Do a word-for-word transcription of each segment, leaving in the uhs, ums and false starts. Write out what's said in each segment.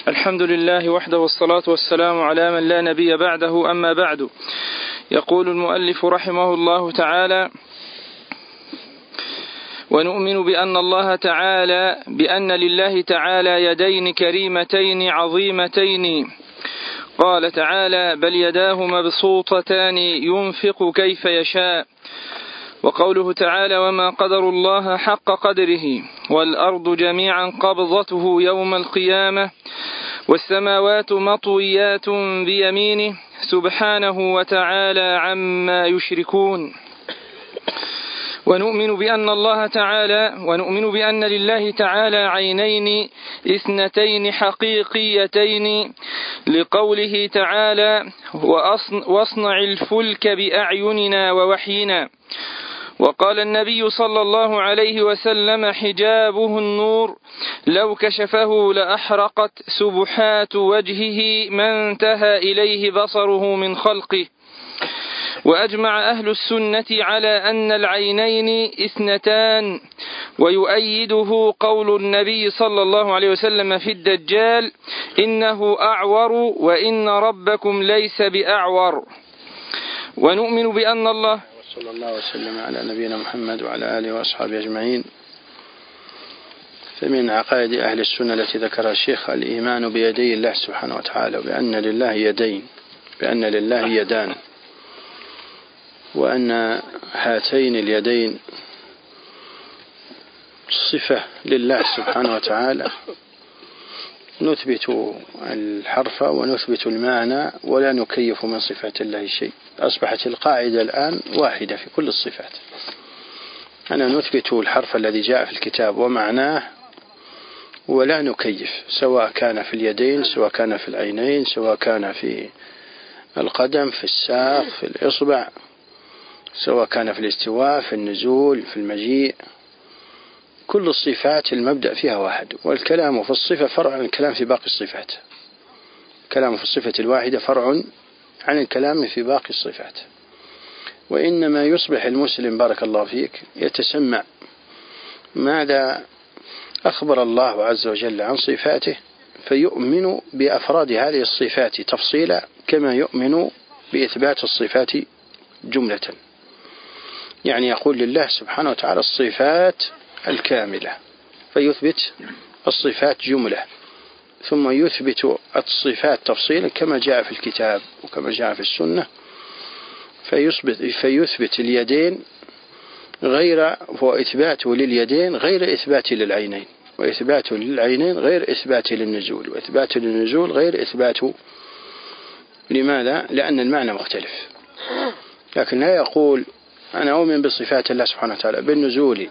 الحمد لله وحده والصلاة والسلام على من لا نبي بعده. أما بعد، يقول المؤلف رحمه الله تعالى: ونؤمن بأن الله تعالى بأن لله تعالى يدين كريمتين عظيمتين. قال تعالى: بل يداه مبسوطتان ينفق كيف يشاء. وقوله تعالى: وما قدر الله حق قدره والأرض جميعا قبضته يوم القيامة والسماوات مطويات بيمينه سبحانه وتعالى عما يشركون. ونؤمن بأن الله تعالى ونؤمن بأن لله تعالى عينين اثنتين حقيقيتين، لقوله تعالى: واصنع الفلك بأعيننا ووحينا. وقال النبي صلى الله عليه وسلم: حجابه النور، لو كشفه لأحرقت سبحات وجهه ما انتهى إليه بصره من خلقه. وأجمع أهل السنة على أن العينين اثنتان، ويؤيده قول النبي صلى الله عليه وسلم في الدجال: إنه أعور وإن ربكم ليس بأعور. ونؤمن بأن الله صلى الله وسلم على نبينا محمد وعلى آله وأصحابه أجمعين. فمن عقائد أهل السنة التي ذكرها الشيخ الإيمان بيدي الله سبحانه وتعالى، بأن لله يدين، بأن لله يدان، وأن هاتين اليدين صفة لله سبحانه وتعالى. نثبت الحرف ونثبت المعنى ولا نكيف من صفات الله شيء. أصبحت القاعدة الآن واحدة في كل الصفات، أنا نثبت الحرف الذي جاء في الكتاب ومعناه ولا نكيف، سواء كان في اليدين، سواء كان في العينين، سواء كان في القدم، في الساق، في الإصبع، سواء كان في الاستواء، في النزول، في المجيء. كل الصفات المبدأ فيها واحد، والكلام في الصفة فرع عن الكلام في باقي الصفات. الكلام في الصفة الواحدة فرع عن الكلام في باقي الصفات. وإنما يصبح المسلم بارك الله فيك يتسمع ماذا أخبر الله عز وجل عن صفاته، فيؤمن بأفراد هذه الصفات تفصيلا كما يؤمن بإثبات الصفات جملة. يعني يقول لله سبحانه وتعالى الصفات الكاملة، فيثبت الصفات جملة، ثم يثبت الصفات تفصيلا كما جاء في الكتاب وكما جاء في السنة. فيثبت, فيثبت اليدين غير وإثباته لليدين غير إثبات للعينين، وإثباته للعينين غير إثبات للنزول، وإثباته للنزول غير إثباته. لماذا؟ لأن المعنى مختلف. لكن لا يقول أنا أؤمن بصفات الله سبحانه وتعالى بالنزول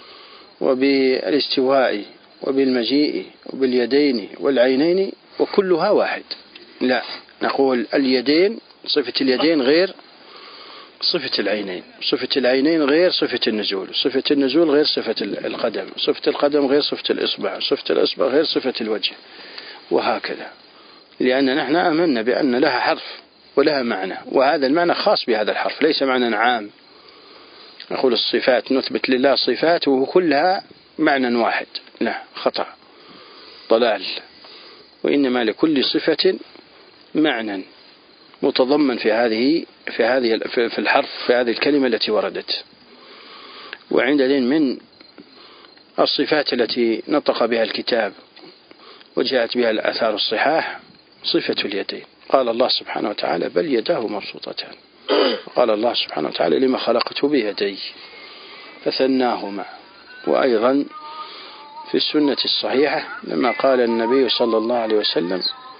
وبالاستواء وبالمجيء وباليدين والعينين وكلها واحد. لا، نقول اليدين، صفة اليدين غير صفة العينين، صفة العينين غير صفة النزول، صفة النزول غير صفة القدم، صفة القدم غير صفة الإصبع، صفة الإصبع غير صفة الوجه، وهكذا. لأن نحن آمنا بأن لها حرف ولها معنى، وهذا المعنى خاص بهذا الحرف، ليس معنى عام. نقول الصفات نثبت لله صفات وكلها معنى واحد، لا، خطأ ضلال. وإنما لكل صفة معنى متضمن في هذه في هذه في الحرف، في هذه الكلمة التي وردت. وعندنا من الصفات التي نطق بها الكتاب وجاءت بها الآثار الصحاح صفة اليدين. قال الله سبحانه وتعالى: بل يداه مبسوطتان. قال الله سبحانه وتعالى: لما خلقت بيدي، فثناهما. وأيضا في السنة الصحيحة لما قال النبي صلى الله عليه وسلم: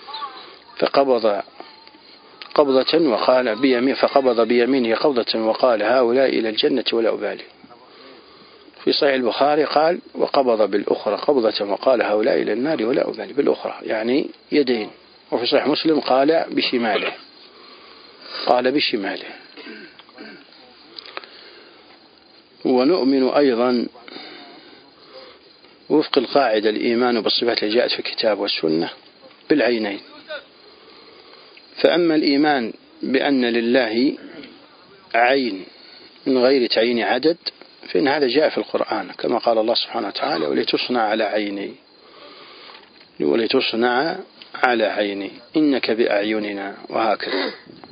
فقبض قبضة وقال بيمين فقبض بيمينه قبضة وقال: هؤلاء إلى الجنة ولا أبالي. في صحيح البخاري قال: وقبض بالأخرى قبضة وقال: هؤلاء إلى النار ولا أبالي، بالأخرى يعني يدين. وفي صحيح مسلم قال بشماله، قال بشماله. ونؤمن أيضا وفق القاعدة الإيمان بالصفات التي جاءت في الكتاب والسنة بالعينين. فأما الإيمان بأن لله عين من غير تعيين عدد، فإن هذا جاء في القرآن كما قال الله سبحانه وتعالى: ولتصنع على عيني، ولتصنع على عيني إنك بأعيننا وهكذا.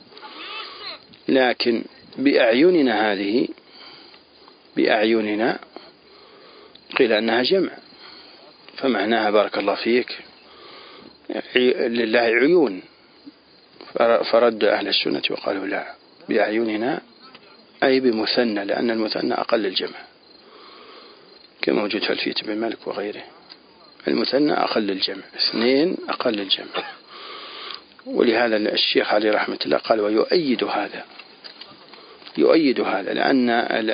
لكن بأعيننا هذه بأعيننا قيل أنها جمع، فمعناها بارك الله فيك لله عيون، فرد أهل السنة وقالوا لا، بأعيننا أي بمثنى، لأن المثنى أقل الجمع كما موجود في الفيت بن مالك وغيره، المثنى أقل الجمع، اثنين أقل الجمع. ولهذا الشيخ علي رحمة الله قال ويؤيد هذا، يؤيد هذا لأن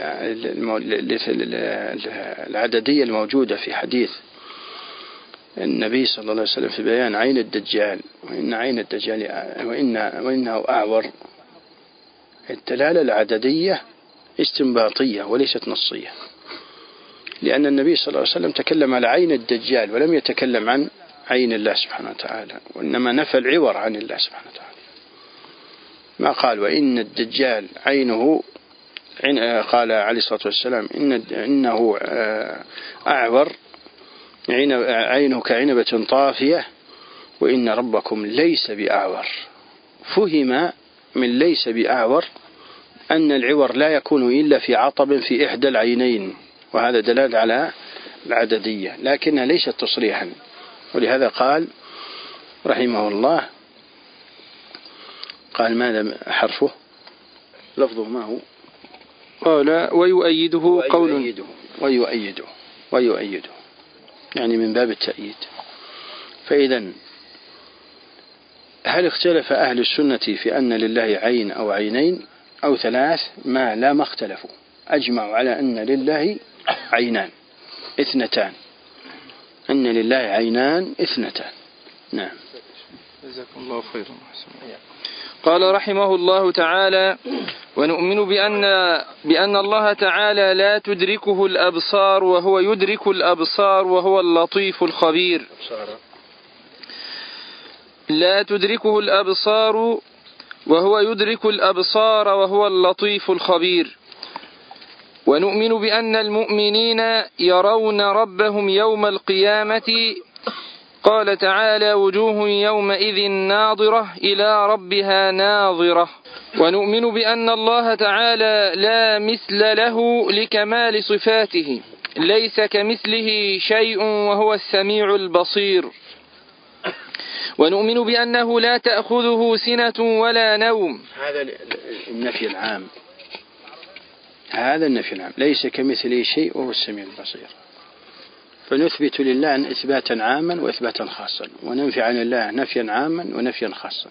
العددية الموجودة في حديث النبي صلى الله عليه وسلم في بيان عين الدجال، وإن عين الدجال وإن وإنه أعور، الدلالة العددية استنباطية وليست نصية، لأن النبي صلى الله عليه وسلم تكلم على عين الدجال ولم يتكلم عن عين الله سبحانه وتعالى، وإنما نفى العور عن الله سبحانه وتعالى. ما قال وإن الدجال عينه، قال عليه الصلاة والسلام إن إنه أعور عينه كعنبة طافية وإن ربكم ليس بأعور. فهم من ليس بأعور أن العور لا يكون إلا في عطب في إحدى العينين، وهذا دلال على العددية لكنها ليست تصريحا. ولهذا قال رحمه الله، قال ماذا حرفه لفظه ما هو؟ قال ويؤيده قول ويؤيده ويؤيده ويؤيده يعني من باب التأييد. فإذا هل اختلف أهل السنة في أن لله عين أو عينين أو ثلاث؟ ما لا ما اختلفوا، أجمعوا على أن لله عينان اثنتان، أن لله عينان اثنتان. نعم. جزاكم الله خيرا. قال رحمه الله تعالى ونؤمن بأن, بأن الله تعالى لا تدركه الأبصار وهو يدرك الأبصار وهو اللطيف الخبير. لا تدركه الأبصار وهو يدرك الأبصار وهو اللطيف الخبير. ونؤمن بأن المؤمنين يرون ربهم يوم القيامة. قال تعالى وجوه يومئذ ناظرة إلى ربها ناظرة. ونؤمن بأن الله تعالى لا مثل له لكمال صفاته، ليس كمثله شيء وهو السميع البصير. ونؤمن بأنه لا تأخذه سنة ولا نوم. هذا النفي العام، هذا النفي العام، ليس كمثله شيء وهو السميع البصير. فنثبت لله إثباتا عاما وإثباتا خاصا، وننفي عن الله نفيا عاما ونفيا خاصا.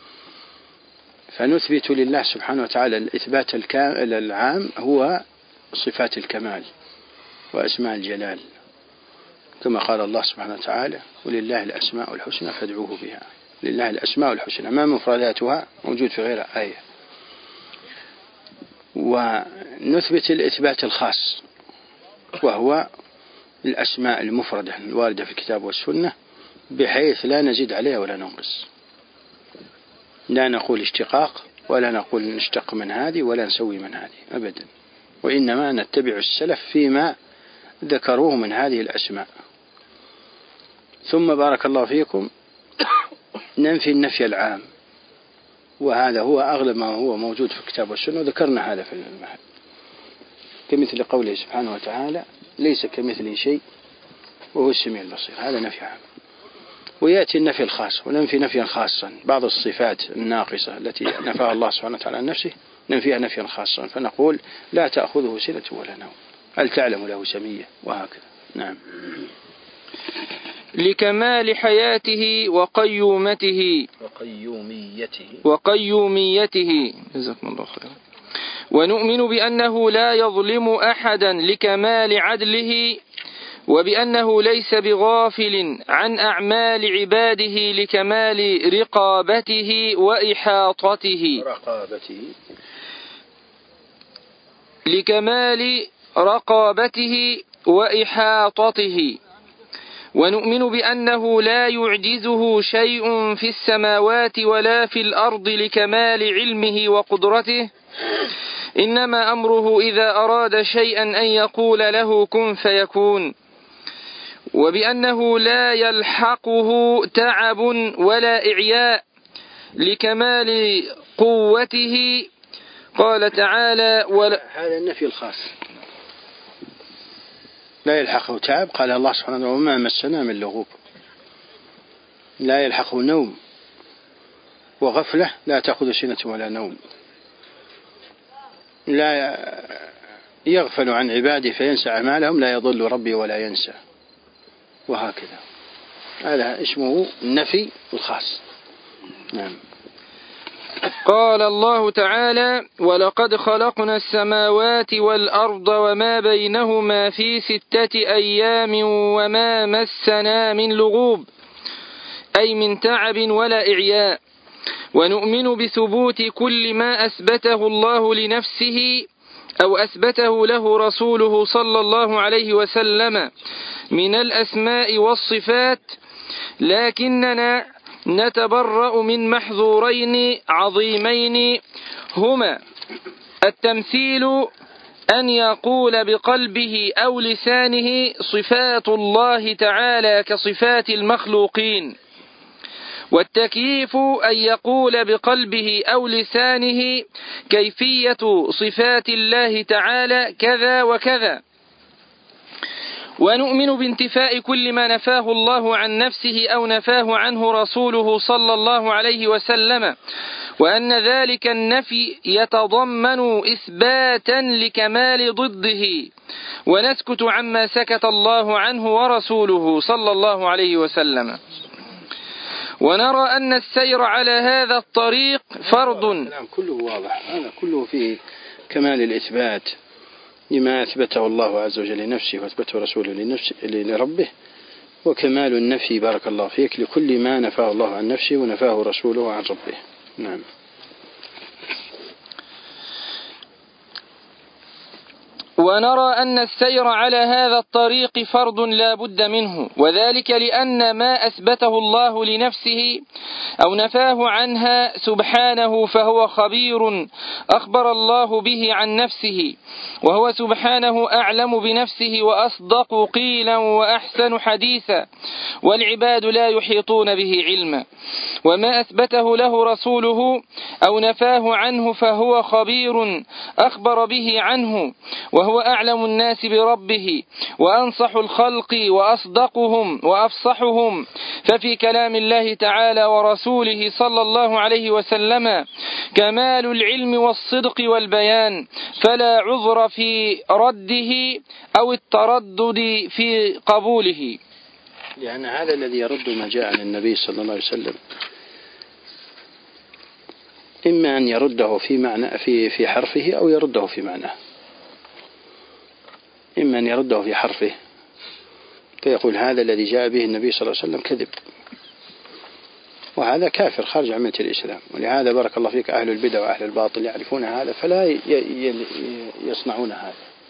فنثبت لله سبحانه وتعالى الإثبات العام هو صفات الكمال وأسماء الجلال، كما قال الله سبحانه وتعالى ولله الأسماء الحسنى فادعوه بها. لله الأسماء الحسنى ما مفرداتها موجود في غير آية. ونثبت الإثبات الخاص وهو الأسماء المفردة الواردة في الكتاب والسنة، بحيث لا نزيد عليها ولا ننقص، لا نقول اشتقاق ولا نقول نشتق من هذه ولا نسوي من هذه أبدا، وإنما نتبع السلف فيما ذكروه من هذه الأسماء. ثم بارك الله فيكم ننفي النفي العام، وهذا هو أغلب ما هو موجود في الكتاب والسنة، وذكرنا هذا في المحل، كمثل قوله سبحانه وتعالى ليس كمثله شيء وهو السميع البصير، هذا نفي عام. ويأتي النفي الخاص وننفي نفيا خاصا، بعض الصفات الناقصة التي نفاها الله سبحانه وتعالى عن نفسه ننفيها نفيا خاصا، فنقول لا تأخذه سنة ولا نوم، هل تعلم له سمية، وهكذا. نعم. لكمال حياته وقيومته وقيوميته وقيوميته جزاكم الله خيرا. ونؤمن بأنه لا يظلم أحدا لكمال عدله، وبأنه ليس بغافل عن أعمال عباده لكمال رقابته وإحاطته رقابته لكمال رقابته وإحاطته. ونؤمن بأنه لا يعجزه شيء في السماوات ولا في الأرض لكمال علمه وقدرته، إنما أمره إذا أراد شيئا أن يقول له كن فيكون. وبأنه لا يلحقه تعب ولا إعياء لكمال قوته. قال تعالى ولا هذا النفي الخاص، لا يلحقه تعب. قال الله سبحانه وتعالى وما مسنا من لغوب. لا يلحقه نوم وغفلة، لا تأخذ سنة ولا نوم. لا يغفل عن عباده فينسى أعمالهم، لا يضل ربي ولا ينسى، وهكذا. هذا اسمه النفي الخاص. نعم. قال الله تعالى ولقد خلقنا السماوات والأرض وما بينهما في ستة أيام وما مسنا من لغوب، أي من تعب ولا إعياء. ونؤمن بثبوت كل ما أثبته الله لنفسه أو أثبته له رسوله صلى الله عليه وسلم من الأسماء والصفات، لكننا نتبرأ من محظورين عظيمين هما التمثيل، أن يقول بقلبه أو لسانه صفات الله تعالى كصفات المخلوقين، والتكييف أن يقول بقلبه أو لسانه كيفية صفات الله تعالى كذا وكذا. ونؤمن بانتفاء كل ما نفاه الله عن نفسه أو نفاه عنه رسوله صلى الله عليه وسلم، وأن ذلك النفي يتضمن إثباتا لكمال ضده، ونسكت عما سكت الله عنه ورسوله صلى الله عليه وسلم. ونرى أن السير على هذا الطريق فرض. نعم، كله واضح، هذا كله فيه كمال الإثبات لما أثبته الله عز وجل لنفسه وأثبته رسوله لنفسه لربه، وكمال النفي بارك الله فيك لكل ما نفاه الله عن نفسه ونفاه رسوله عن ربه. نعم. ونرى أن السير على هذا الطريق فرض لا بد منه، وذلك لأن ما أثبته الله لنفسه أو نفاه عنها سبحانه فهو خبير أخبر الله به عن نفسه، وهو سبحانه أعلم بنفسه وأصدق قيلا وأحسن حديثا، والعباد لا يحيطون به علما. وما أثبته له رسوله أو نفاه عنه فهو خبير أخبر به عنه، وهو أعلم الناس بربه وأنصح الخلق وأصدقهم وأفصحهم. ففي كلام الله تعالى ورسوله صلى الله عليه وسلم كمال العلم والصدق والبيان، فلا عذر في رده أو التردد في قبوله. لأن هذا الذي يرد ما جاء عن النبي صلى الله عليه وسلم إما أن يرده في معنى في في حرفه أو يرده في معناه. إما أن يرده في حرفه فيقول هذا الذي جاء به النبي صلى الله عليه وسلم كذب، وهذا كافر خارج عن ملة الإسلام. ولهذا بارك الله فيك أهل البدع وأهل الباطل يعرفون هذا فلا يصنعون هذا.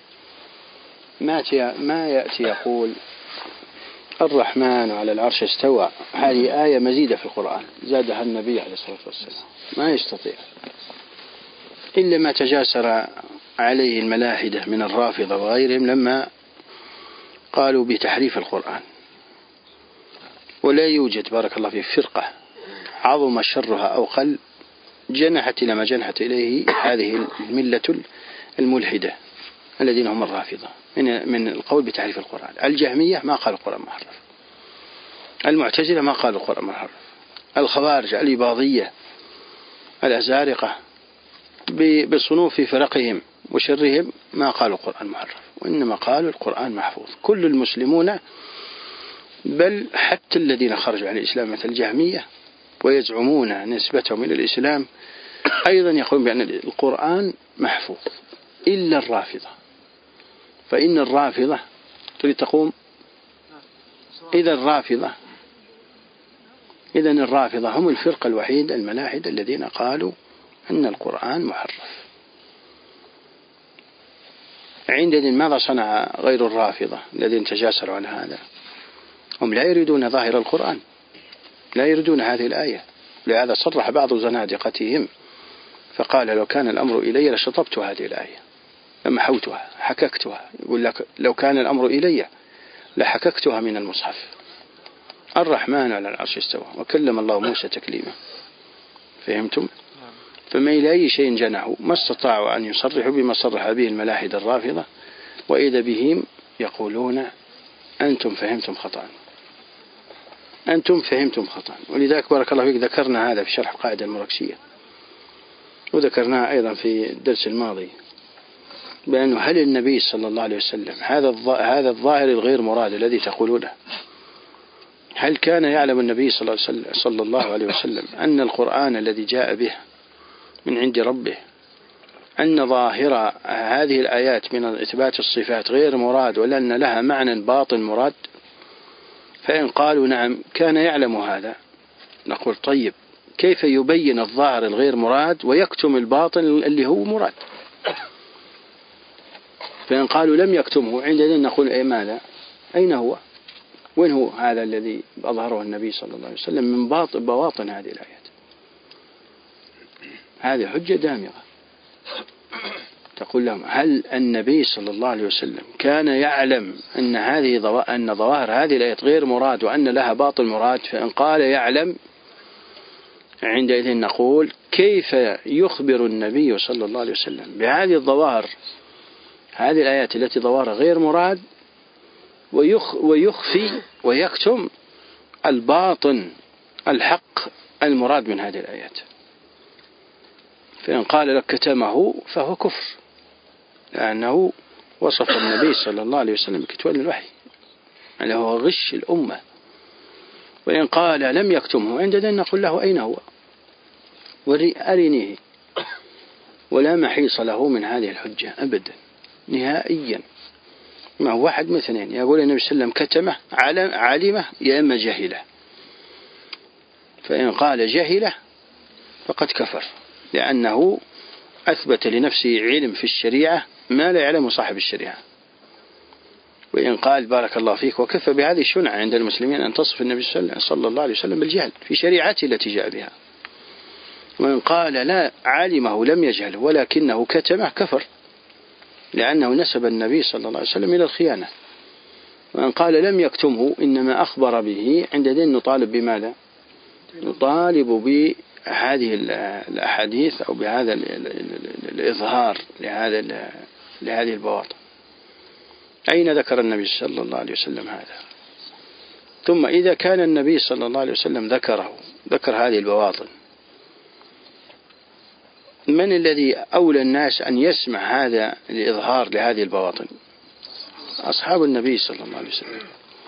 ما ما يأتي يقول الرحمن على العرش استوى، هذه آية مزيدة في القرآن زادها النبي عليه الصلاة والسلام، ما يستطيع إلا ما تجاسر عليه الملاحدة من الرافضة وغيرهم لما قالوا بتحريف القرآن. ولا يوجد بارك الله فيه فرقة عظم شرها أو قل جنحت إلى ما جنحت إليه هذه الملة الملحدة الذين هم الرافضة من من القول بتحريف القرآن. الجهمية ما قالوا القرآن محرف، المعتزلة ما قالوا القرآن محرف، الخوارج الإباضية الأزارقة بصنوف فرقهم وشرهم ما قالوا القرآن محرف، وإنما قالوا القرآن محفوظ. كل المسلمون بل حتى الذين خرجوا عن الإسلام مثل الجهمية ويزعمون نسبتهم إلى الإسلام أيضا يقولون بأن القرآن محفوظ إلا الرافضة. فإن الرافضة تريد تقوم إذا الرافضة إذن الرافضة هم الفرقة الوحيدة الملاحدة الذين قالوا أن القرآن محرف. عندئذ ماذا صنع غير الرافضة الذين تجاسروا عن هذا؟ هم لا يريدون ظاهر القرآن، لا يريدون هذه الآية. لهذا صرح بعض زنادقتهم فقال لو كان الأمر إلي لشطبت هذه الآية لمحوتها حككتها. يقول لك لو كان الأمر إلي لحككتها من المصحف. الرحمن على العرش استوى وكلم الله موسى تكليما. فهمتم؟ فما إلى أي شيء جنحوا ما استطاعوا أن يصرحوا بما صرح به الملاحدة الرافضة، وإذا بهم يقولون أنتم فهمتم خطأ، أنتم فهمتم خطأ. ولذلك بارك الله فيك ذكرنا هذا في شرح القاعدة المراكشية، وذكرناها أيضا في الدرس الماضي، بأنه هل النبي صلى الله عليه وسلم هذا هذا الظاهر الغير مراد الذي تقولونه، هل كان يعلم النبي صلى الله عليه وسلم أن القرآن الذي جاء به من عند ربه أن ظاهر هذه الآيات من إثبات الصفات غير مراد ولأن لها معنى باطن مراد؟ فإن قالوا نعم كان يعلم هذا، نقول طيب كيف يبين الظاهر الغير مراد ويكتم الباطن اللي هو مراد؟ فإن قالوا لم يكتمه عندنا نقول أي ماذا؟ أين هو؟ وين هو هذا الذي أظهره النبي صلى الله عليه وسلم من باطن بواطن هذه الآيات؟ هذه حجة دامغة. تقول لهم هل النبي صلى الله عليه وسلم كان يعلم أن هذه أن ظواهر هذه الآيات غير مراد وأن لها باطل مراد؟ فإن قال يعلم عندئذ نقول كيف يخبر النبي صلى الله عليه وسلم بهذه الظواهر هذه الآيات التي ظواهرها غير مراد ويخفي ويكتم الباطن الحق المراد من هذه الآيات؟ فإن قال لك كتمه فهو كفر، لأنه وصف النبي صلى الله عليه وسلم بكتمان الوحي، يعني هو غش الأمة. وإن قال لم يكتمه عندنا نقول له أين هو؟ أرنيه. ولا محيص له من هذه الحجة أبدا نهائيا. ما هو واحد مثلين يقول النبي صلى الله عليه وسلم كتمه علمه يا إما جهله، فإن قال جهله فقد كفر، لأنه أثبت لنفسه علم في الشريعة ما لا يعلم صاحب الشريعة. وإن قال بارك الله فيك وكفى بهذه الشنعة عند المسلمين أن تصف النبي صلى الله عليه وسلم بالجهل في شريعته التي جاء بها. وإن قال لا علمه لم يجهل ولكنه كتمه كفر، لأنه نسب النبي صلى الله عليه وسلم إلى الخيانة. وإن قال لم يكتمه إنما أخبر به عندئذ نطالب بماذا؟ نطالب بهذه الأحاديث أو بهذا الإظهار لهذا لهذه البواطن. أين ذكر النبي صلى الله عليه وسلم هذا؟ ثم إذا كان النبي صلى الله عليه وسلم ذكره ذكر هذه البواطن، من الذي أولى الناس أن يسمع هذا الإظهار لهذه البواطن؟ أصحاب النبي صلى الله عليه وسلم.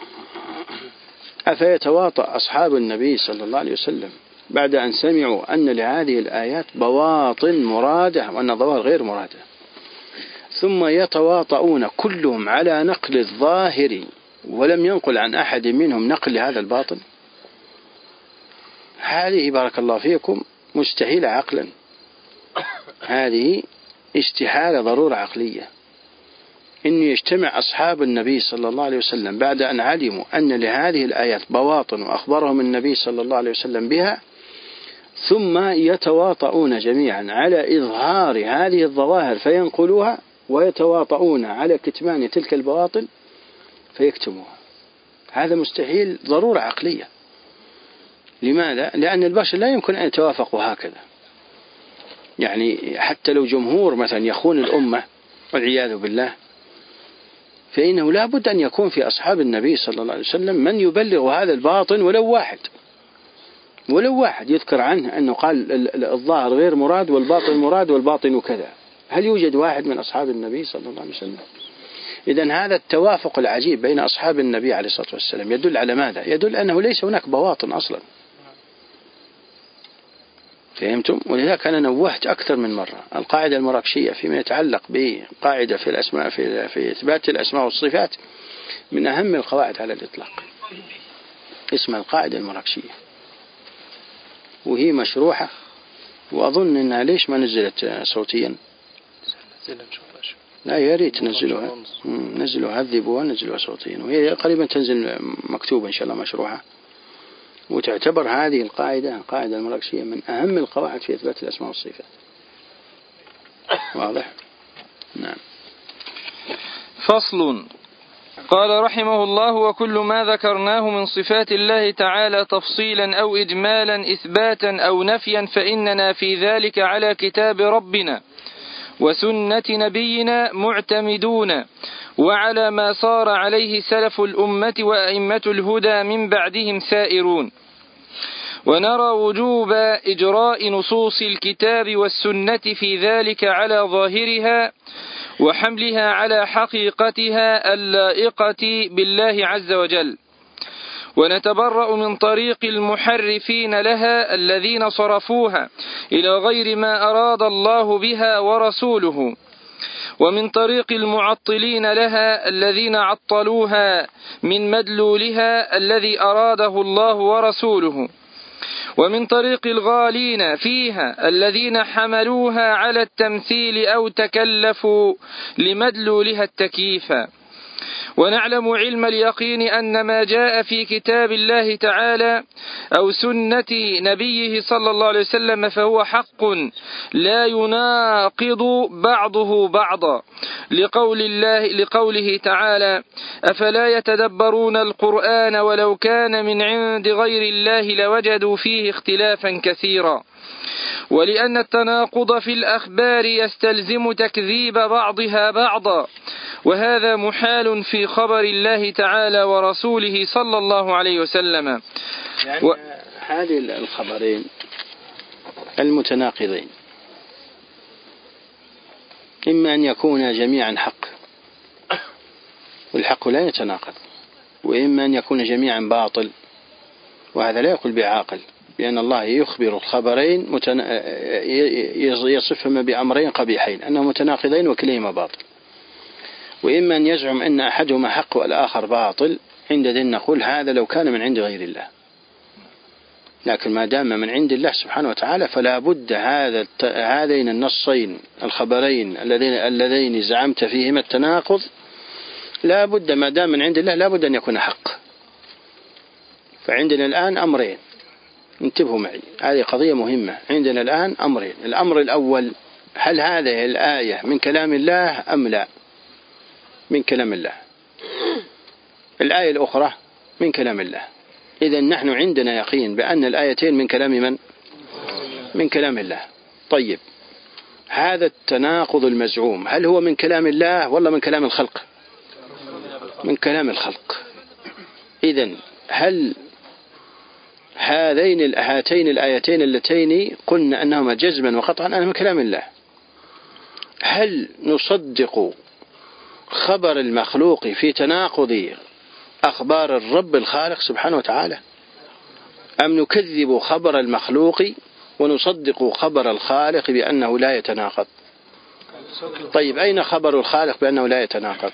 أفيتواطأ أصحاب النبي صلى الله عليه وسلم بعد أن سمعوا أن لهذه الآيات بواطن مرادة وأن ظواهر غير مرادة، ثم يتواطؤون كلهم على نقل الظاهر ولم ينقل عن أحد منهم نقل هذا الباطن؟ هذه بارك الله فيكم مستحيلة عقلا، هذه استحالة ضرورة عقلية. إن يجتمع أصحاب النبي صلى الله عليه وسلم بعد أن علموا أن لهذه الآيات بواطن وأخبرهم النبي صلى الله عليه وسلم بها، ثم يتواطؤون جميعا على إظهار هذه الظواهر فينقلوها، ويتواطؤون على كتمان تلك البواطن فيكتموها. هذا مستحيل ضرورة عقلية. لماذا؟ لأن البشر لا يمكن أن يتوافقوا هكذا. يعني حتى لو جمهور مثلا يخون الأمة والعياذ بالله، فإنه لا بد أن يكون في أصحاب النبي صلى الله عليه وسلم من يبلغ هذا الباطن، ولو واحد ولو واحد يذكر عنه أنه قال الظاهر غير مراد والباطن مراد والباطن كذا. هل يوجد واحد من أصحاب النبي صلى الله عليه وسلم؟ إذن هذا التوافق العجيب بين أصحاب النبي عليه الصلاة والسلام يدل على ماذا؟ يدل أنه ليس هناك بواطن أصلا. فهمتم؟ ولذلك أنا نوهت أكثر من مرة القاعدة المراكشية فيما يتعلق بقاعدة في الأسماء في, في إثبات الأسماء والصفات من أهم القواعد على الإطلاق، اسمها القاعدة المراكشية، وهي مشروحة، وأظن أنها ليش ما نزلت صوتيا؟ لا يا ريت نزلوها، نزلوها هذبوها نزلوها صوتيا، وهي قريبا تنزل مكتوبة إن شاء الله مشروحة. وتعتبر هذه القاعدة القاعدة المراكشية من أهم القواعد في إثبات الأسماء والصفات. واضح؟ نعم. فصل. قال رحمه الله: وكل ما ذكرناه من صفات الله تعالى تفصيلا أو إجمالا إثباتا أو نفيا فإننا في ذلك على كتاب ربنا وسنة نبينا معتمدون، وعلى ما صار عليه سلف الأمة وأئمة الهدى من بعدهم سائرون، ونرى وجوب إجراء نصوص الكتاب والسنة في ذلك على ظاهرها وحملها على حقيقتها اللائقة بالله عز وجل، ونتبرأ من طريق المحرفين لها الذين صرفوها إلى غير ما أراد الله بها ورسوله، ومن طريق المعطلين لها الذين عطلوها من مدلولها الذي أراده الله ورسوله، ومن طريق الغالين فيها الذين حملوها على التمثيل أو تكلفوا لمدلولها التكييف. ونعلم علم اليقين أن ما جاء في كتاب الله تعالى أو سنة نبيه صلى الله عليه وسلم فهو حق لا يناقض بعضه بعضا، لقول الله لقوله تعالى: أفلا يتدبرون القرآن ولو كان من عند غير الله لوجدوا فيه اختلافا كثيرا. ولأن التناقض في الأخبار يستلزم تكذيب بعضها بعضا، وهذا محال في خبر الله تعالى ورسوله صلى الله عليه وسلم. يعني و... هذه الخبرين المتناقضين إما أن يكون جميعا حق والحق لا يتناقض، وإما أن يكون جميعا باطل، وهذا لا يقول بعاقل، لأن الله يخبر الخبرين متن... يصفهما بأمرين قبيحين أنهم متناقضين وكليهما باطل. وإما أن يزعم أن أحدهما حق والآخر باطل، عندئذ نقول هذا لو كان من عند غير الله، لكن ما دام من عند الله سبحانه وتعالى فلا بد هذا هذين النصين الخبرين اللذين اللذين زعمت فيهما التناقض لا بد ما دام من عند الله لا بد أن يكون حق. فعندنا الآن أمرين، انتبهوا معي، هذه قضية مهمة. عندنا الآن أمرين: الأمر الأول، هل هذه الآية من كلام الله أم لا؟ من كلام الله. الآية الأخرى من كلام الله. إذا نحن عندنا يقين بأن الآيتين من كلام من؟ من كلام الله. طيب، هذا التناقض المزعوم هل هو من كلام الله ولا من كلام الخلق؟ من كلام الخلق. إذن هل هذين هاتين الآيتين اللتين قلنا أنهما جزما وقطعا أنهما من كلام الله، هل نصدق خبر المخلوق في تناقض أخبار الرب الخالق سبحانه وتعالى، أم نكذب خبر المخلوق ونصدق خبر الخالق بأنه لا يتناقض؟ طيب، أين خبر الخالق بأنه لا يتناقض؟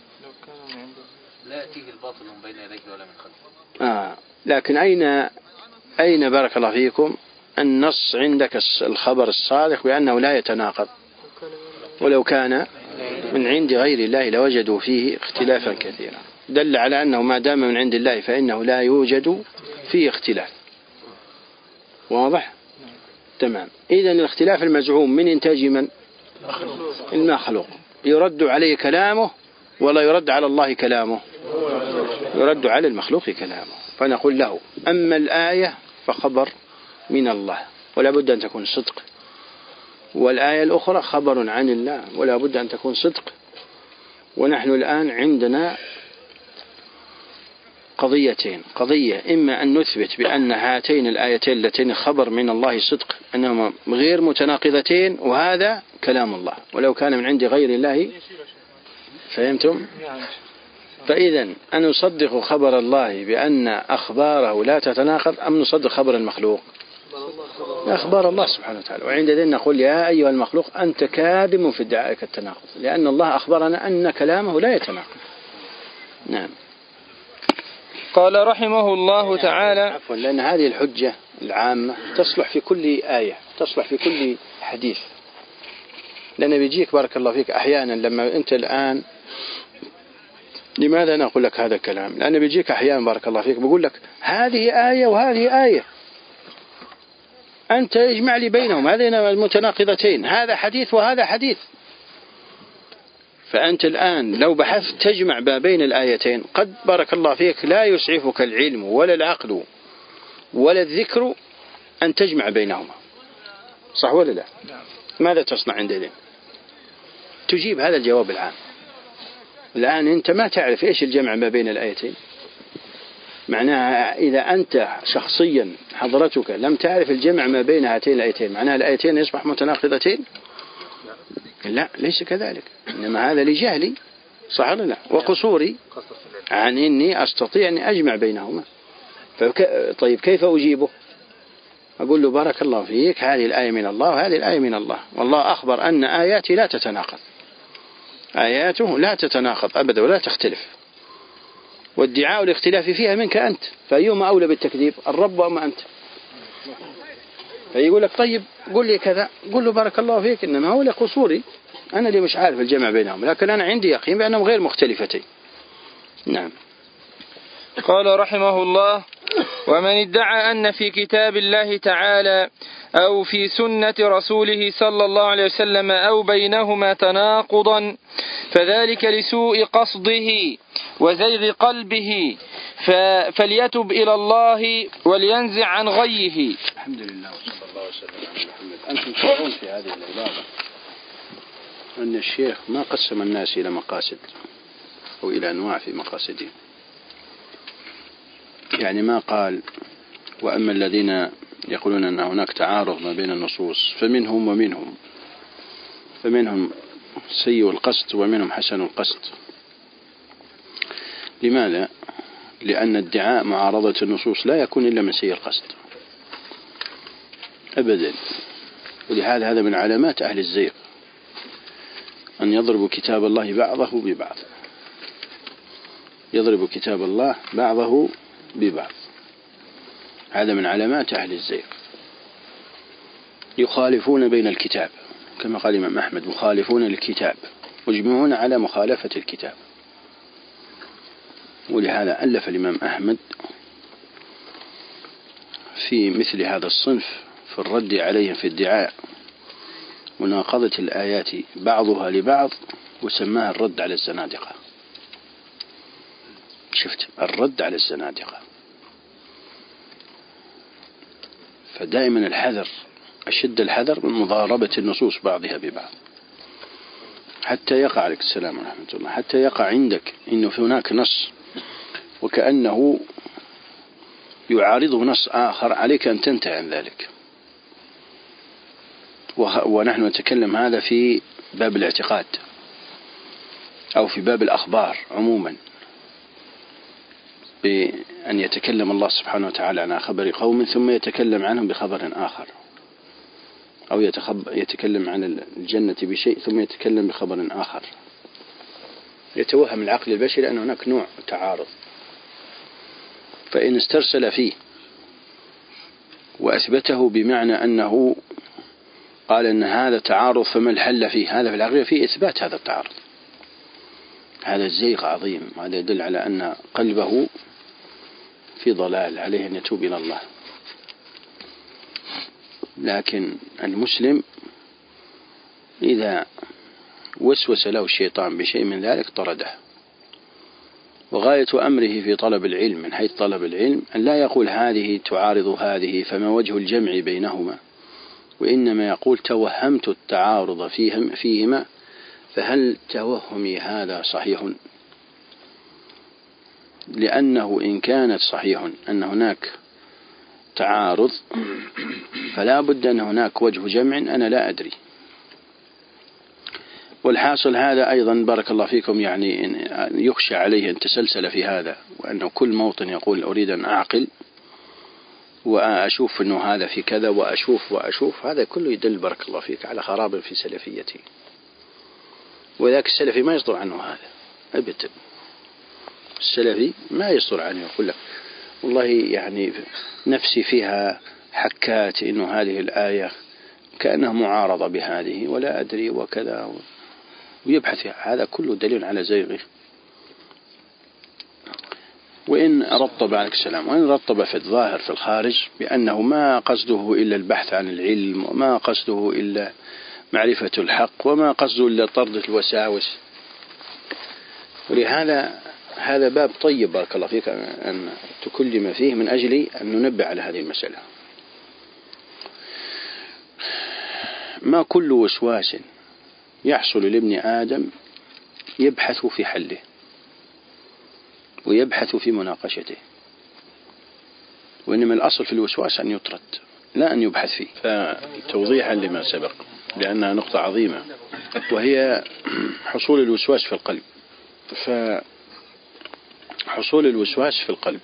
لا يأتيه الباطل من بين يديه ولا من خلفه. آه. لكن أين أين بارك الله فيكم النص عندك الخبر الصادق بأنه لا يتناقض؟ ولو كان من عند غير الله لوجدوا فيه اختلافا كثيرا. دل على أنه ما دام من عند الله فإنه لا يوجد فيه اختلاف. واضح؟ تمام. إذن الاختلاف المزعوم من إنتاج من؟ المخلوق. يرد عليه كلامه ولا يرد على الله كلامه؟ يرد على المخلوق كلامه. فنقول له: أما الآية فخبر من الله ولا بد أن تكون صدق، والآية الأخرى خبر عن الله ولا بد أن تكون صدق. ونحن الآن عندنا قضيتين: قضية إما أن نثبت بأن هاتين الآيتين اللتين خبر من الله صدق أنهما غير متناقضتين وهذا كلام الله ولو كان من عند غير الله. فهمتم؟ فإذا أن نصدق خبر الله بأن أخباره لا تتناقض أم نصدق خبر المخلوق؟ أخبار الله سبحانه وتعالى. وعندئذ نقول: يا أيها المخلوق أنت كاذب في ادعائك التناقض، لأن الله أخبرنا أن كلامه لا يتناقض. نعم. قال رحمه الله تعالى: عفوا، لأن هذه الحجة العامة تصلح في كل آية، تصلح في كل حديث، لأن بيجيك بارك الله فيك أحيانا لما أنت الآن، لماذا أنا أقول لك هذا الكلام؟ لأن بيجيك أحيانا بارك الله فيك بقول لك هذه آية وهذه آية، أنت اجمع لي بينهم، هذين المتناقضتين، هذا حديث وهذا حديث. فأنت الآن لو بحثت تجمع ما بين الآيتين قد بارك الله فيك لا يسعفك العلم ولا العقل ولا الذكر أن تجمع بينهما، صح ولا لا؟ ماذا تصنع عندئذ؟ تجيب هذا الجواب العام. الآن أنت ما تعرف إيش الجمع ما بين الآيتين، معناها إذا أنت شخصيا حضرتك لم تعرف الجمع ما بين هاتين الآيتين معناها الآيتين يصبح متناقضتين؟ لا، ليس كذلك، إنما هذا لجهلي، صح ولا لا؟ وقصوري عن إني أستطيع أن أجمع بينهما. فك... طيب كيف أجيبه؟ أقول له بارك الله فيك، هذه الآية من الله وهذه الآية من الله، والله أخبر أن آياتي لا تتناقض، آياته لا تتناقض أبدا ولا تختلف، والدعاء الاختلاف فيها منك أنت، فأيهما أولى بالتكذيب، الرب أم أنت؟ فيقول لك طيب قل لي كذا، قل له بارك الله فيك إنما هو لقصوري، أنا اللي مش عارف الجمع بينهم، لكن أنا عندي يقين بأنهم غير مختلفتين. نعم. قال رحمه الله: ومن ادعى أن في كتاب الله تعالى أو في سنة رسوله صلى الله عليه وسلم أو بينهما تناقضا فذلك لسوء قصده وزيغ قلبه، فليتب إلى الله ولينزع عن غيه. الحمد لله وصلى الله وسلم على محمد. أنتم ترون في هذه العبارة أن الشيخ ما قسم الناس إلى مقاصد أو إلى أنواع في مقاصدهم، يعني ما قال وأما الذين يقولون أن هناك تعارض ما بين النصوص فمنهم ومنهم، فمنهم سيء القصد ومنهم حسن القصد. لماذا؟ لأن ادعاء معارضة النصوص لا يكون إلا من سيء القصد أبدا، ولهذا هذا من علامات أهل الزيغ أن يضربوا كتاب الله بعضه ببعض، يضرب كتاب الله بعضه ببعض، هذا من علامات أهل الزيغ. يخالفون بين الكتاب كما قال الإمام أحمد: مخالفون للكتاب مجمعون على مخالفة الكتاب. ولهذا ألف الإمام أحمد في مثل هذا الصنف في الرد عليهم في ادعاء مناقضة الآيات بعضها لبعض، وسماها الرد على الزنادقة. شفت الرد على الزنادقة. فدائما الحذر، أشد الحذر من مضاربة النصوص بعضها ببعض، حتى يقع عليك السلام ورحمة الله، حتى يقع عندك إنه هناك نص وكأنه يعارضه نص آخر، عليك أن تنتهي عن ذلك. ونحن نتكلم هذا في باب الاعتقاد أو في باب الأخبار عموما، بأن يتكلم الله سبحانه وتعالى عن خبر قوم ثم يتكلم عنهم بخبر آخر، أو يتكلم عن الجنة بشيء ثم يتكلم بخبر آخر. يتوهم العقل البشري أن هناك نوع تعارض، فإن استرسل فيه وأثبته بمعنى أنه قال أن هذا تعارض فما الحل فيه، هذا في الحقيقة فيه إثبات هذا التعارض. هذا الزيغ عظيم، وهذا يدل على أن قلبه في ضلال، عليه أن يتوب إلى الله. لكن المسلم إذا وسوس له الشيطان بشيء من ذلك طرده. وغاية أمره في طلب العلم من حيث طلب العلم أن لا يقول هذه تعارض هذه فما وجه الجمع بينهما، وإنما يقول توهمت التعارض فيهم فيهما فهل توهمي هذا صحيح؟ لأنه إن كانت صحيح أن هناك تعارض فلا بد أن هناك وجه جمع أنا لا أدري. والحاصل هذا أيضا بارك الله فيكم، يعني يخشى عليه أن تسلسل في هذا، وأنه كل موطن يقول أريد أن أعقل وأشوف أنه هذا في كذا وأشوف وأشوف، هذا كله يدل بارك الله فيك على خراب في سلفيته. وذاك السلفي ما يصدر عنه هذا أبدا، السلفي ما يصدر عنه يقول لك والله يعني نفسي فيها حكات إنه هذه الآية كأنها معارضة بهذه ولا أدري وكذا، ويبحث فيها. هذا كله دليل على زيغه. وإن رطب عليك السلام وإن رطب في الظاهر في الخارج بأنه ما قصده إلا البحث عن العلم، وما قصده إلا معرفة الحق، وما قصده إلا طرد الوساوس، ولهذا هذا باب طيب بارك الله فيك أن تكلم فيه من أجل أن ننبه على هذه المسألة. ما كل وسواس يحصل لابن آدم يبحث في حله ويبحث في مناقشته، وإنما الأصل في الوسواس أن يطرد لا أن يبحث فيه. فتوضيحا لما سبق لأنها نقطة عظيمة، وهي حصول الوسواس في القلب. فحصول الوسواس في القلب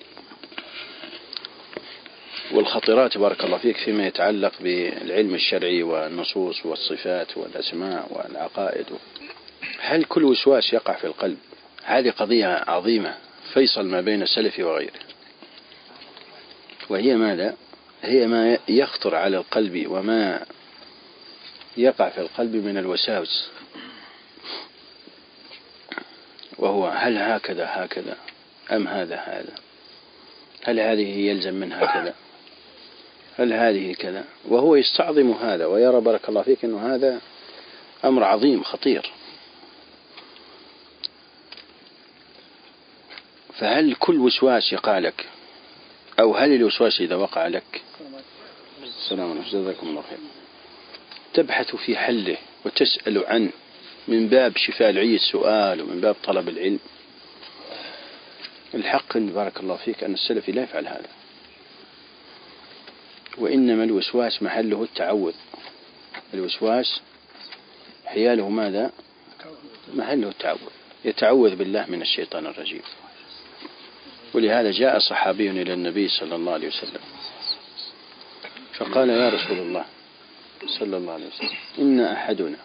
والخطرات بارك الله فيك فيما يتعلق بالعلم الشرعي والنصوص والصفات والأسماء والعقائد، هل كل وسواس يقع في القلب؟ هذه قضية عظيمة فيصل ما بين السلف وغيره، وهي ماذا؟ هي ما يخطر على القلب وما يقع في القلب من الوساوس، وهو هل هكذا هكذا أم هذا هذا، هل هذه يلزم من هكذا، هل هذه كذا، وهو يستعظم هذا ويرى بارك الله فيك أنه هذا أمر عظيم خطير. فهل كل وسواس يقع لك، أو هل الوسواس إذا وقع لك السلام عليكم جزاكم الله خير تبحث في حله وتسأل عنه من باب شفاعي السؤال ومن باب طلب العلم؟ الحق بارك الله فيك أن السلفي لا يفعل هذا، وإنما الوسواس محله التعوذ. الوسواس حياله ماذا؟ محله التعوذ، يتعوذ بالله من الشيطان الرجيم. ولهذا جاء صحابي إلى النبي صلى الله عليه وسلم فقال يا رسول الله صلى الله عليه وسلم إن أحدنا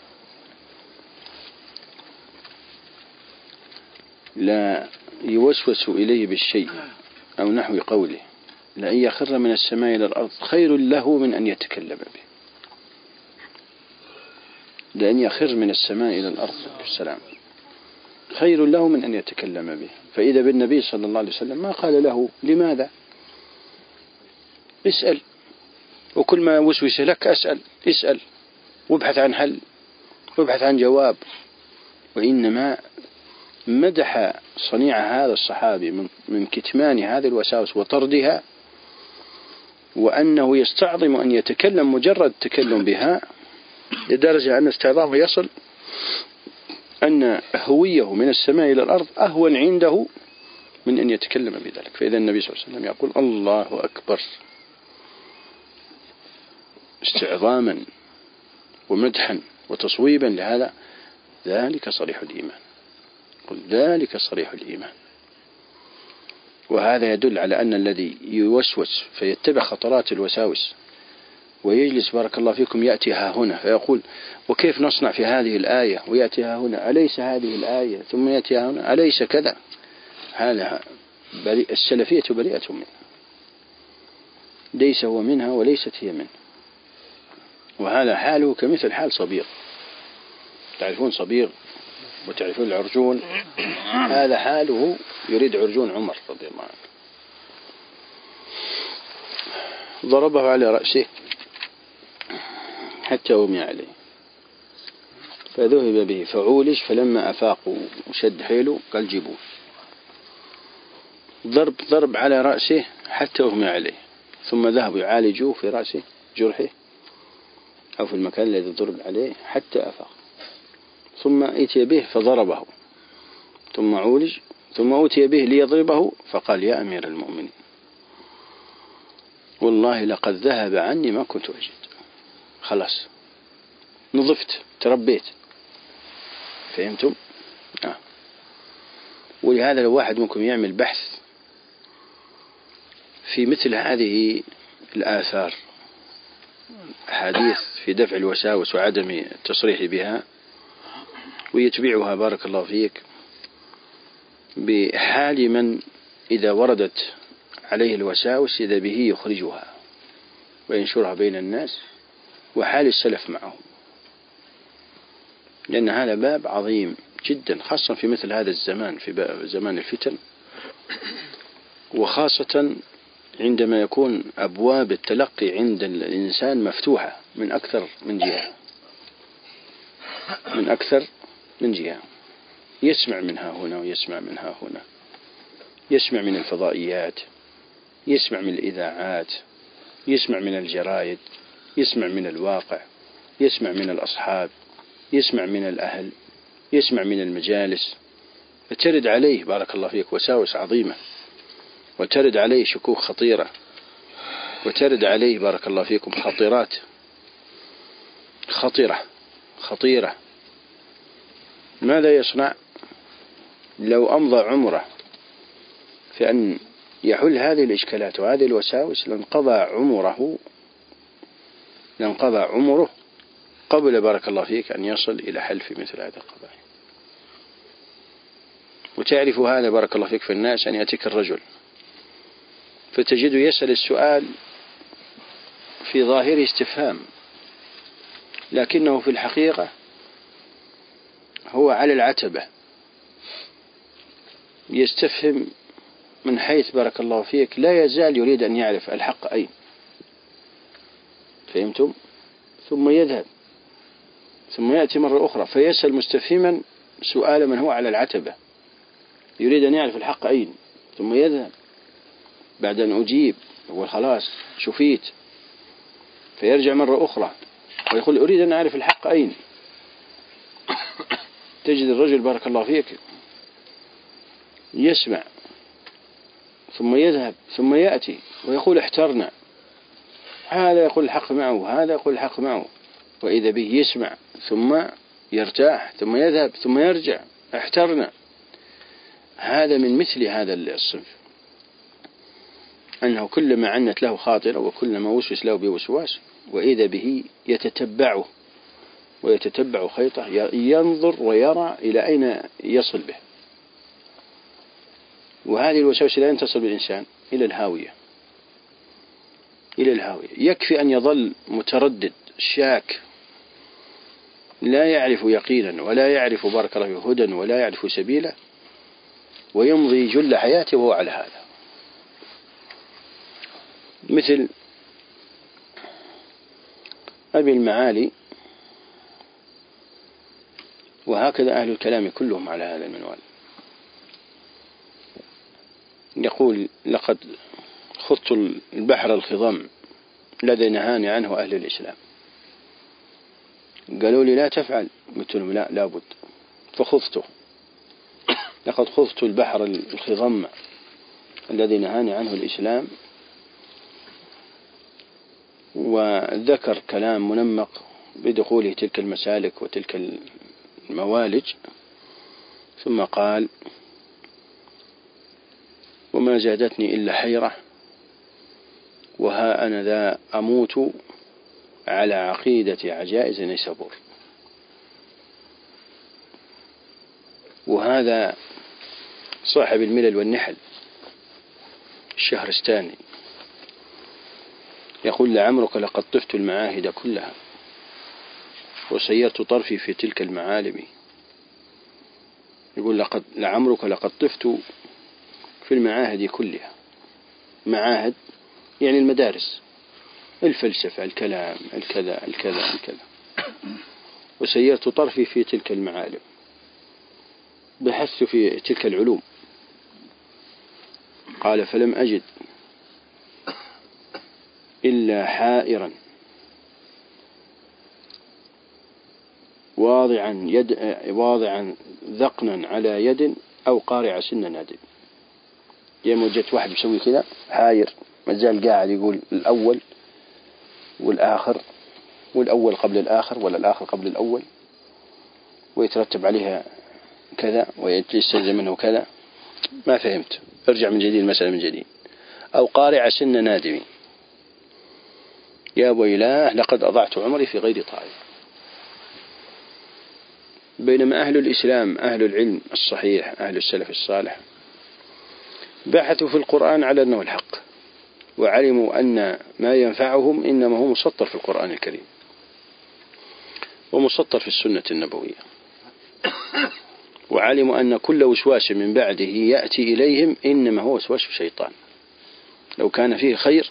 لا يوسوس إليه بالشيء أو نحو قوله لأن يخر من السماء إلى الأرض خير له من أن يتكلم به. لأن يخر من السماء إلى الأرض السلام خير له من أن يتكلم به. فإذا بالنبي صلى الله عليه وسلم ما قال له لماذا؟ اسأل، وكل ما وسوس لك أسأل، اسأل وابحث عن حل وابحث عن جواب. وإنما مدح صنيع هذا الصحابي من, من كتمان هذه الوساوس وطردها، وأنه يستعظم أن يتكلم مجرد التكلم بها لدرجة أن استعظامه يصل أن هويه من السماء إلى الأرض أهون عنده من أن يتكلم بذلك. فإذا النبي صلى الله عليه وسلم يقول الله أكبر استعظاما ومدحا وتصويبا لهذا، ذلك صريح الإيمان. قل ذلك صريح الإيمان. وهذا يدل على أن الذي يوسوس فيتبع خطرات الوساوس ويجلس بارك الله فيكم يأتي ها هنا فيقول وكيف نصنع في هذه الآية، ويأتي ها هنا أليس هذه الآية، ثم يأتي ها هنا أليس كذا، هذا بريء السلفية بريئة منه، ليس هو منها وليست هي منه. وهذا حاله كمثل حال صبيغ، تعرفون صبيغ وتعرفون العرجون، هذا حاله يريد عرجون عمر رضي الله عنه. ضربه على رأسه حتى أغمي عليه فذهب به فعولج، فلما أفاقوا وشد حيله قال جيبوه. ضرب ضرب على رأسه حتى أغمي عليه، ثم ذهبوا يعالجوه في رأسه جرحه أو في المكان الذي ضرب عليه حتى أفاق، ثم أتي به فضربه، ثم عولج، ثم أتي به ليضربه فقال يا أمير المؤمنين والله لقد ذهب عني ما كنت أجد، خلاص نظفت تربيت. فهمتم؟ آه. ولهذا لو واحد منكم يعمل بحث في مثل هذه الآثار حديث في دفع الوساوس وعدم التصريح بها، ويتبعها بارك الله فيك بحال من إذا وردت عليه الوساوس إذا به يخرجها وينشرها بين الناس، وحال السلف معه، لأن هذا باب عظيم جدا خاصة في مثل هذا الزمان، في زمان الفتن، وخاصة عندما يكون أبواب التلقي عند الإنسان مفتوحة من أكثر من جهة من أكثر من جهة يسمع منها هنا ويسمع منها هنا، يسمع من الفضائيات، يسمع من الإذاعات، يسمع من الجرائد، يسمع من الواقع، يسمع من الأصحاب، يسمع من الأهل، يسمع من المجالس، فترد عليه بارك الله فيك وساوس عظيمة، وترد عليه شكوك خطيرة، وترد عليه بارك الله فيكم خطيرات خطيرة خطيرة. ماذا يصنع لو أمضى عمره في أن يحل هذه الإشكالات وهذه الوساوس؟ لانقضى عمره لانقضى عمره قبل بارك الله فيك أن يصل إلى حل في مثل هذا القضايا. وتعرف هذا بارك الله فيك في الناس أن يأتيك الرجل فتجده يسأل السؤال في ظاهر استفهام، لكنه في الحقيقة هو على العتبة يستفهم من حيث بارك الله فيك لا يزال يريد أن يعرف الحق أين. فهمتم؟ ثم يذهب ثم يأتي مرة أخرى فيسأل مستفهما سؤال من هو على العتبة يريد أن يعرف الحق أين، ثم يذهب بعد أن أجيب وخلاص شفيت، فيرجع مرة أخرى ويقول أريد أن أعرف الحق أين. تجد الرجل بارك الله فيك يسمع ثم يذهب ثم يأتي ويقول احترنا، هذا يقول الحق معه هذا يقول الحق معه، وإذا به يسمع ثم يرتاح ثم يذهب ثم يرجع احترنا. هذا من مثل هذا الصنف، أنه كلما عنت له خاطرة وكلما وسوس له بوسواس وإذا به يتتبعه ويتتبع خيطه، ينظر ويرى إلى أين يصل به. وهذه الوسوس لا تصل بالإنسان إلى الهاوية إلى الهاوية. يكفي أن يظل متردد شاك لا يعرف يقينا ولا يعرف بارك الله فيه هدى ولا يعرف سبيلا، ويمضي جل حياته وهو على هذا. مثل أبي المعالي، وهكذا أهل الكلام كلهم على هذا المنوال. يقول لقد خضت البحر الخضم الذي نهاني عنه أهل الإسلام. قالوا لي لا تفعل، قلت لهم لا لابد، فخضته. لقد خضت البحر الخضم الذي نهاني عنه الإسلام، وذكر كلام منمق بدخوله تلك المسالك وتلك الموالج، ثم قال وما زادتني إلا حيرة، وها أنا ذا أموت على عقيدة عجائز نيسابور. وهذا صاحب الملل والنحل الشهرستاني يقول لعمرك لقد طفت المعاهد كلها وسيرت طرفي في تلك المعالم. يقول لقد لعمرك لقد طفت في المعاهد كلها، معاهد يعني المدارس، الفلسفة، الكلام، الكذا الكذا الكذا، وسيرت طرفي في تلك المعالم، بحثت في تلك العلوم. قال فلم أجد إلا حائرا واضعا يد واضعا ذقنا على يد أو قارع سن نادم. يوم وجدت واحد يسوي كذا حاير مازال قاعد يقول الأول والآخر، والأول قبل الآخر ولا الآخر قبل الأول، ويترتب عليها كذا ويستلزم منه كذا. ما فهمت، ارجع من جديد المسألة من جديد. أو قارع سن نادم، يا ويلاه لقد أضعت عمري في غير طائر. بينما أهل الإسلام أهل العلم الصحيح أهل السلف الصالح بحثوا في القرآن على أنه الحق، وعلموا أن ما ينفعهم إنما هو مسطر في القرآن الكريم ومسطر في السنة النبوية، وعلموا أن كل وسواس من بعده يأتي إليهم إنما هو وسواس الشيطان. لو كان فيه خير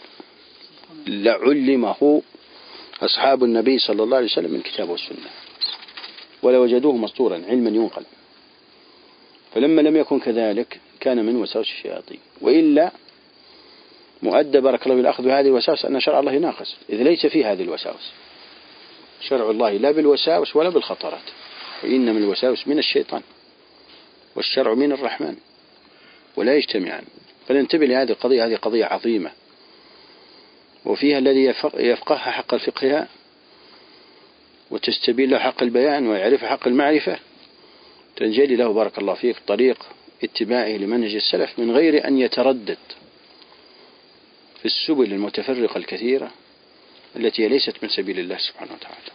لعلمه أصحاب النبي صلى الله عليه وسلم من الكتاب والسنة، ولا وجدوه مسطورا علما ينقل. فلما لم يكن كذلك كان من وساوس الشياطين. وإلا مؤدى بارك الله بالأخذ بهذه الوساوس أن شرع الله ناقص، إذ ليس فيه هذه الوساوس. شرع الله لا بالوساوس ولا بالخطرات، وإنما الوساوس من الشيطان والشرع من الرحمن ولا يجتمعان. فننتبه لهذه القضية، هذه قضية عظيمة، وفيها الذي يفقهها حق الفقه وتستبين له حق البيان ويعرف حق المعرفة، تنجلي له بارك الله فيك طريق اتباعه لمنهج السلف من غير أن يتردد في السبل المتفرقة الكثيرة التي ليست من سبيل الله سبحانه وتعالى.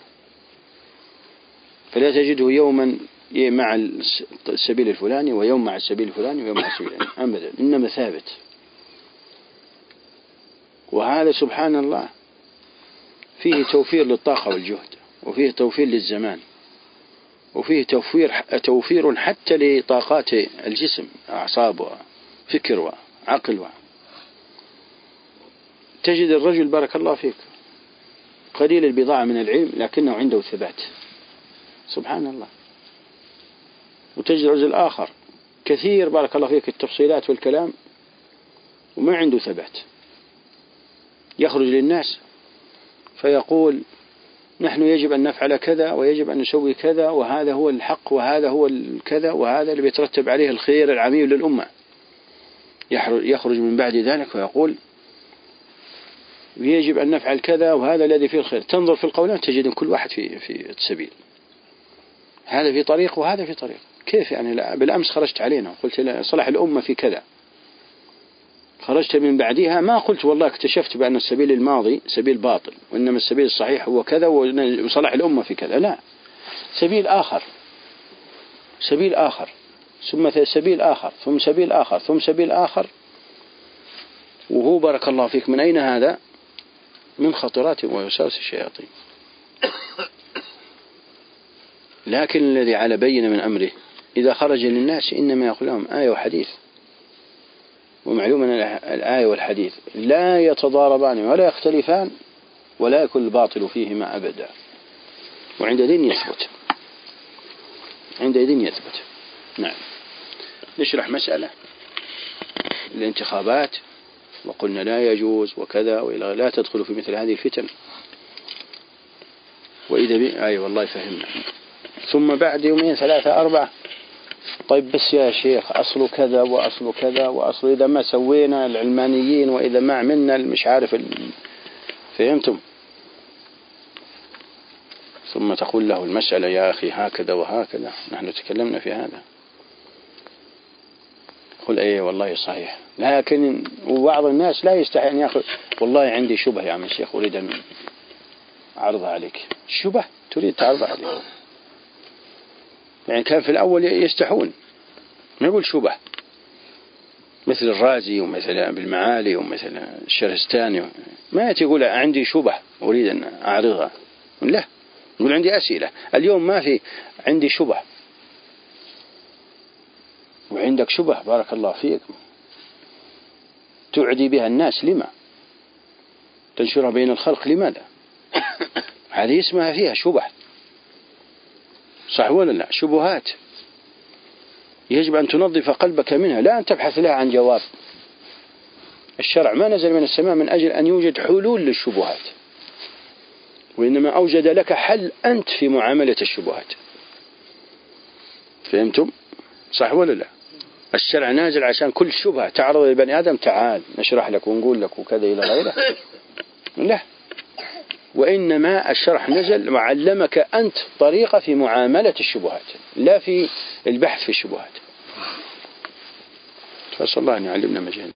فلا تجده يوما مع السبيل الفلاني ويوم مع السبيل الفلاني ويوم مع السبيل الفلاني أبدا، إنما ثابت. وهذا سبحان الله فيه توفير للطاقة والجهد، وفيه توفير للزمان، وفيه توفير توفير حتى لطاقات الجسم، أعصاب وفكر وعقل. تجد الرجل بارك الله فيك قليل البضاعة من العلم لكنه عنده ثبات، سبحان الله. وتجد الرجل آخر كثير بارك الله فيك التفصيلات والكلام وما عنده ثبات، يخرج للناس فيقول نحن يجب أن نفعل كذا ويجب أن نسوي كذا وهذا هو الحق وهذا هو الكذا وهذا اللي بيترتب عليه الخير العميم للأمة. يخرج من بعد ذلك ويقول يجب أن نفعل كذا وهذا الذي فيه الخير. تنظر في القولان تجد كل واحد في في السبيل، هذا في طريق وهذا في طريق. كيف يعني؟ لا بالأمس خرجت علينا وقلت صلاح الأمة في كذا، خرجت من بعدها ما قلت والله اكتشفت بأن السبيل الماضي سبيل باطل وإنما السبيل الصحيح هو كذا وصلاح الأمة في كذا، لا، سبيل آخر، سبيل آخر ثم سبيل آخر ثم سبيل آخر ثم سبيل آخر. وهو بارك الله فيك من أين هذا؟ من خطرات ووساوس الشياطين. لكن الذي على بين من أمره إذا خرج للناس إنما يقول لهم آية وحديث، ومعلوم أن الآية والحديث لا يتضاربان ولا يختلفان ولا يكون الباطل فيهما أبدا، وعندئذ يثبت، عندئذ يثبت. نعم. نشرح مسألة الانتخابات وقلنا لا يجوز وكذا وإلا لا تدخل في مثل هذه الفتن، وإذا بي أي والله فهمنا. ثم بعد يومين ثلاثة أربعة طيب بس يا شيخ أصل كذا وأصل كذا وأصل إذا ما سوينا العلمانيين وإذا ما عملنا مش عارف ال... فهمتم؟ ثم تقول له المسألة يا أخي هكذا وهكذا، نحن تكلمنا في هذا. قل أيه والله صحيح، لكن وبعض الناس لا يستحي أن يأخذ والله عندي شبه يا عم الشيخ أريد أن أعرضها عليك. شبه تريد تعرضها عليك؟ يعني كان في الأول يستحون، ما يقول شبه مثل الرازي ومثل أبي المعالي ومثل الشرستاني، ما يقول عندي شبه أريد أن أعرضها، لا، يقول عندي أسئلة. اليوم ما في عندي شبه، وعندك شبه بارك الله فيك تعدي بها الناس، لما تنشرها بين الخلق؟ لماذا؟ هذه اسمها فيها شبه، صح ولا لا؟ شبهات يجب أن تنظف قلبك منها، لا أن تبحث لها عن جواب. الشرع ما نزل من السماء من أجل أن يوجد حلول للشبهات، وإنما أوجد لك حل أنت في معاملة الشبهات. فهمتم؟ صح ولا لا؟ الشرع نازل عشان كل شبهة تعرض لبني آدم تعال نشرح لك ونقول لك وكذا إلى غيره، لا، وإنما الشرع نزل وعلمك أنت طريقة في معاملة الشبهات لا في البحث في الشبهات. فصلى الله أن يعلمنا مجال.